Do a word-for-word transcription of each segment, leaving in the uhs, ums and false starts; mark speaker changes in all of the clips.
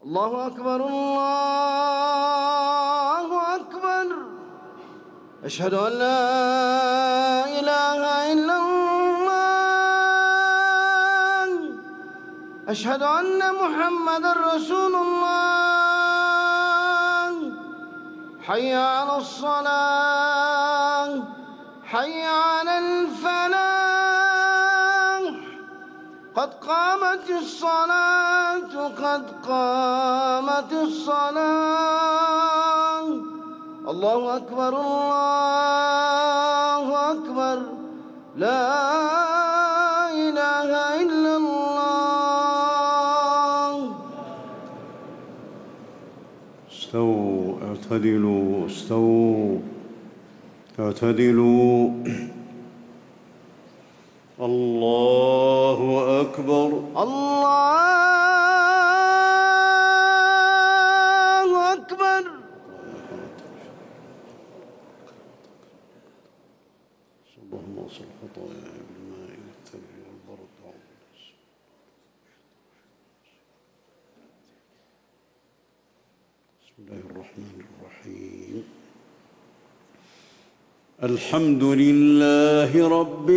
Speaker 1: الله أكبر الله أكبر. أشهد أن لا إله إلا الله. أشهد أن محمدًا رسول الله. حي على الصلاة حي على الفلاح. قد قامت الصلاة قد قامت الصلاة. الله أكبر الله أكبر. لا إله إلا الله.
Speaker 2: استووا اعتدلوا استووا اعتدلوا. الله أكبر
Speaker 1: الله أكبر.
Speaker 2: اللهم اغسل خطاياي بالماء والثلج والبرد. بسم الله الرحمن الرحيم. الحمد لله رب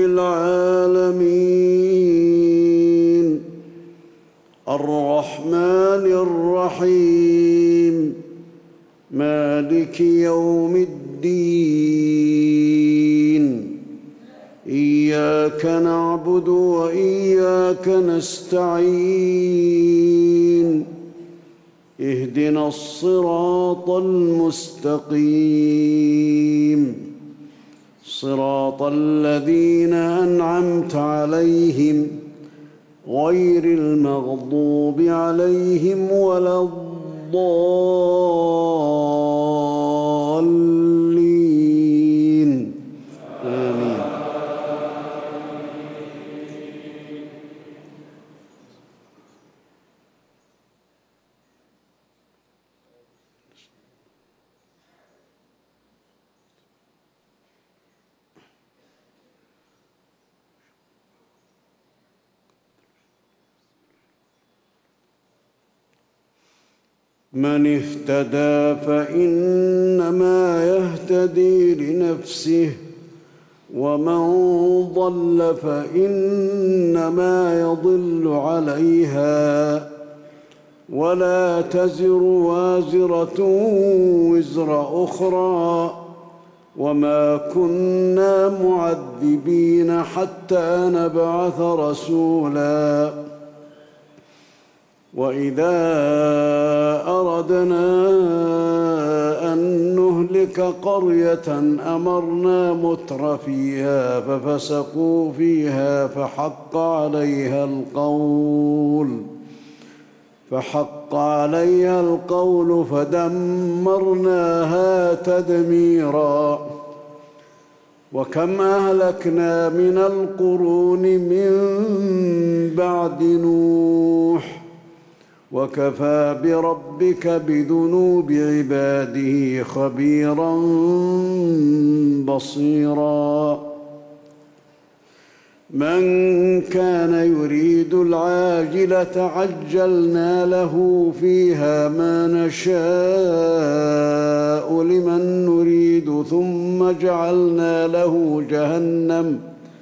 Speaker 2: العالمين الرحمن الرحيم مالك يوم الدين. إياك نعبد وإياك نستعين. اهدنا الصراط المستقيم صراط الذين أنعمت عليهم غير المغضوب عليهم ولا الضالين. آمين. من اهتدى فإنما يهتدي لنفسه ومن ضل فإنما يضل عليها ولا تزر وازرة وزر أخرى وما كنا معذبين حتى نبعث رسولا. وإذا أردنا أن نهلك قرية أمرنا متر فيها ففسقوا فيها فحق عليها القول فحق عليها القول فدمرناها تدميرا. وكم أهلكنا من القرون من بعد نوح وكفى بربك بذنوب عباده خبيرا بصيرا. من كان يريد العاجلة عجلنا له فيها ما نشاء لمن نريد ثم جعلنا له جهنم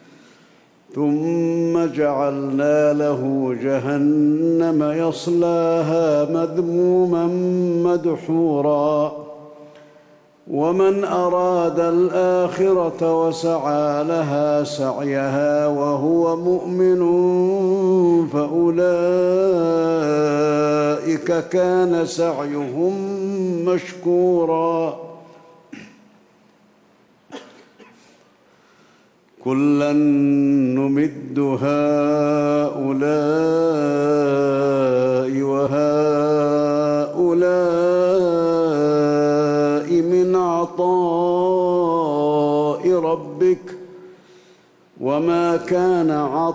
Speaker 2: ثم جعلنا له جهنم يصلاها مذموما مدحورا. ومن أراد الآخرة وسعى لها سعيها وهو مؤمن فأولئك كان سعيهم مشكورا. كلا نمد هؤلاء وهؤلاء من عطاء ربك وما كان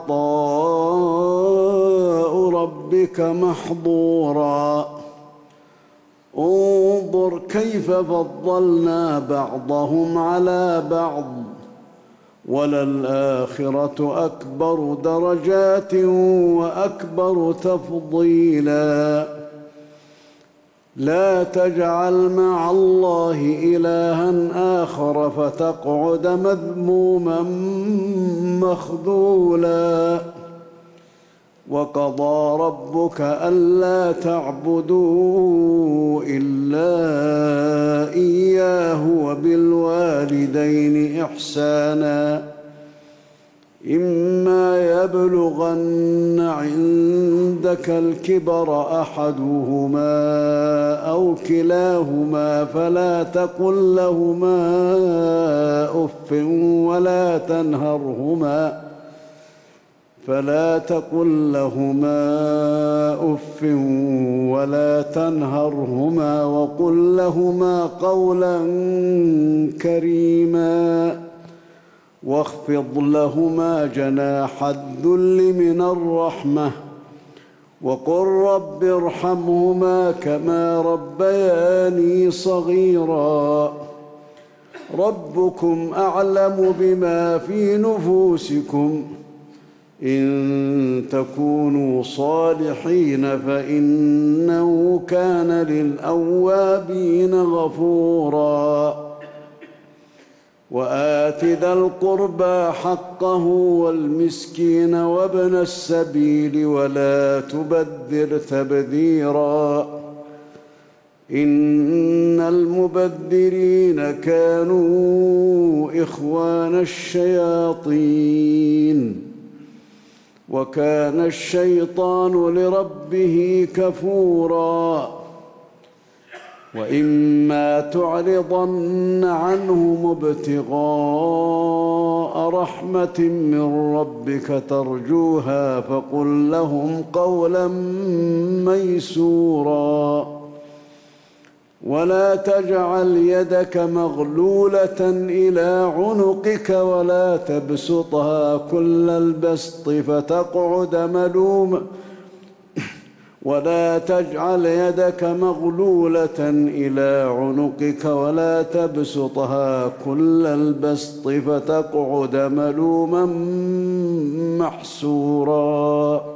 Speaker 2: عطاء ربك محظورا. انظر كيف فضلنا بعضهم على بعض وللآخرة أكبر درجات وأكبر تفضيلا. لا تجعل مع الله إلها آخر فتقعد مذموما مخذولا. وقضى ربك ألا تعبدوا إلا إياه وبالوالدين إحسانا إما يبلغن عندك الكبر أحدهما أو كلاهما فلا تقل لهما أف ولا تنهرهما فلا تقل لهما أف ولا تنهرهما وقل لهما قولا كريما واخفض لهما جناح الذل من الرحمة وقل رب ارحمهما كما ربياني صغيرا. ربكم أعلم بما في نفوسكم إن تكونوا صالحين فإنه كان للأوابين غفورا. وآت ذا القربى حقه والمسكين وابن السبيل ولا تبذر تبذيرا إن المبذرين كانوا إخوان الشياطين وكان الشيطان لربه كفورا. وإما تعرضن عنهم ابتغاء رحمة من ربك ترجوها فقل لهم قولا ميسورا. ولا تجعل يدك مغلولة إلى عنقك ولا تبسطها كل البسط فتقعد ملوما ولا تجعل يدك مغلولة إلى عنقك ولا تبسطها كل البسط فتقعد ملوما محسورا.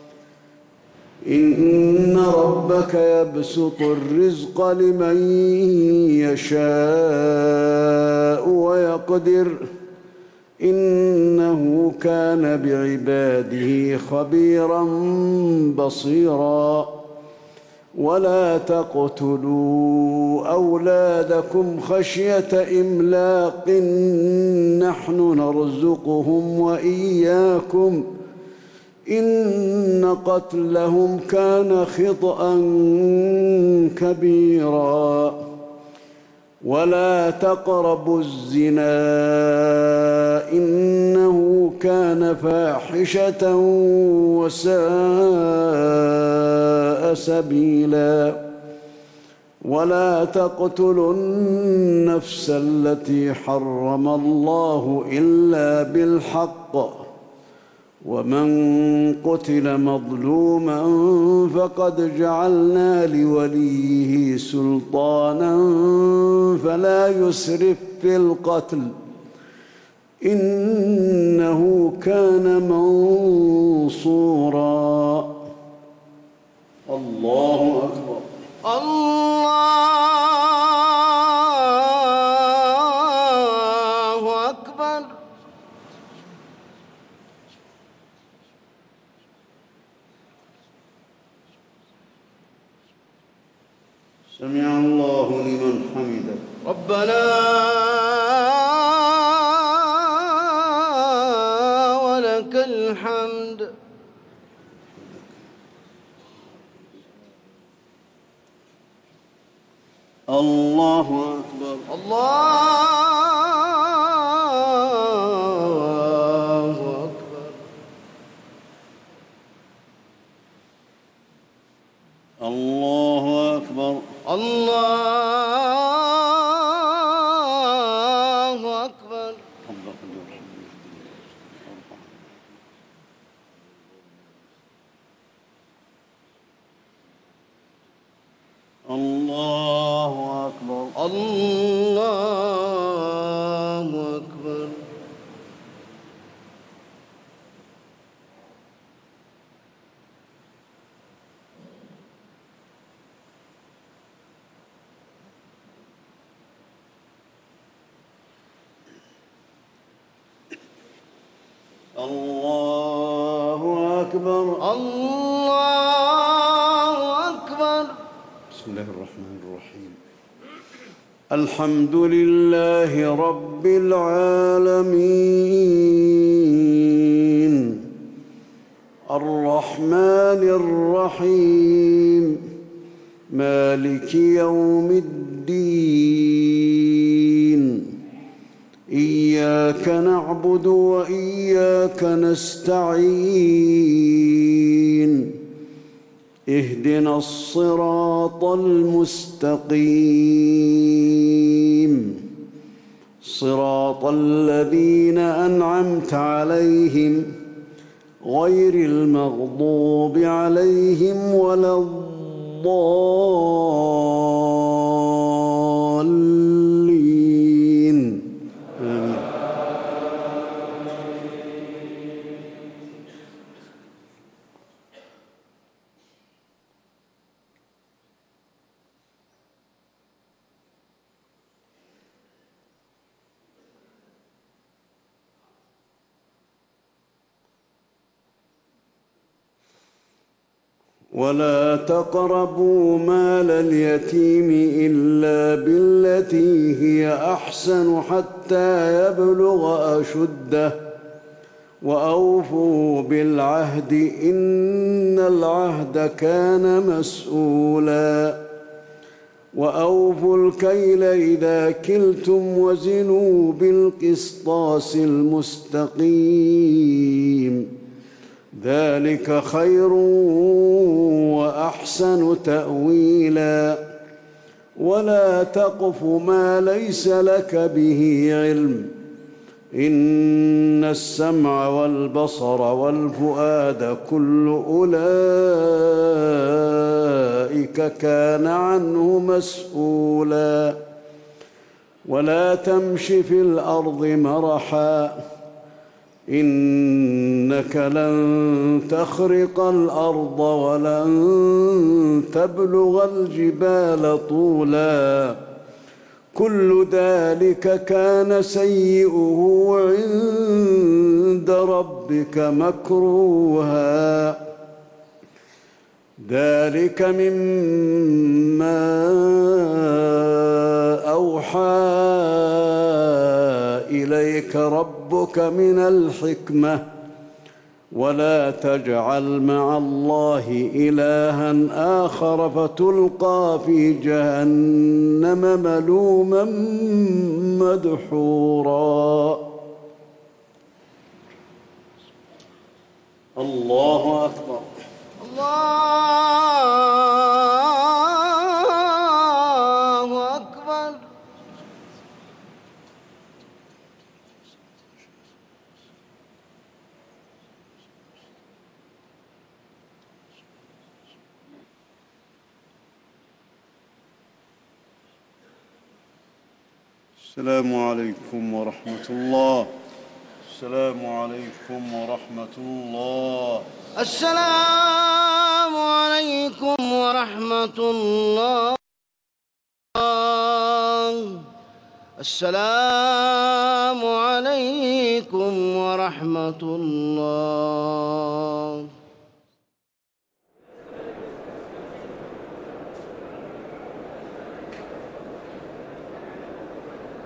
Speaker 2: إن ربك يبسط الرزق لمن يشاء ويقدر إنه كان بعباده خبيرا بصيرا. ولا تقتلوا أولادكم خشية إملاق نحن نرزقهم وإياكم إن قتلهم كان خطأ كبيرا. ولا تقربوا الزنا إنه كان فاحشة وساء سبيلا. ولا تقتلوا النفس التي حرم الله إلا بالحق ومن قتل مظلوما فقد جعلنا لوليه سلطانا فلا يسرف في القتل إنه كان منصورا. الله أكبر.
Speaker 1: الله أكبر.
Speaker 2: سمع الله لمن حمده.
Speaker 1: ربنا ولك الحمد.
Speaker 2: الله أكبر.
Speaker 1: الله أكبر.
Speaker 2: الله أكبر.
Speaker 1: الله أكبر.
Speaker 2: الله أكبر.
Speaker 1: الله أكبر.
Speaker 2: الله أكبر.
Speaker 1: الله أكبر.
Speaker 2: بسم الله الرحمن الرحيم. الحمد لله رب العالمين الرحمن الرحيم مالك يوم الدين إياك نعبد وإياك نستعين اهدنا الصراط المستقيم صراط الذين أنعمت عليهم غير المغضوب عليهم ولا الضالين آمين. ولا تقربوا مال اليتيم إلا بالتي هي أحسن حتى يبلغ أشده وأوفوا بالعهد إن العهد كان مسؤولا وأوفوا الكيل إذا كلتم وزنوا بالقسطاس المستقيم ذلك خير وأحسن تأويلا ولا تقف ما ليس لك به علم إن السمع والبصر والفؤاد كل أولئك كان عنه مسؤولا ولا تمش في الأرض مرحا إنك لن تخرق الأرض ولن تبلغ الجبال طولا كل ذلك كان سيئه عند ربك مكروها ذلك مما أوحى إليك ربك من الحكمة ولا تجعل مع الله إلها آخر فتلقى في جهنم ملوما مدحورا. الله أكبر.
Speaker 1: الله أكبر.
Speaker 2: السلام عليكم ورحمة الله. السلام عليكم ورحمة الله.
Speaker 1: السلام عليكم ورحمة الله. السلام عليكم ورحمة الله.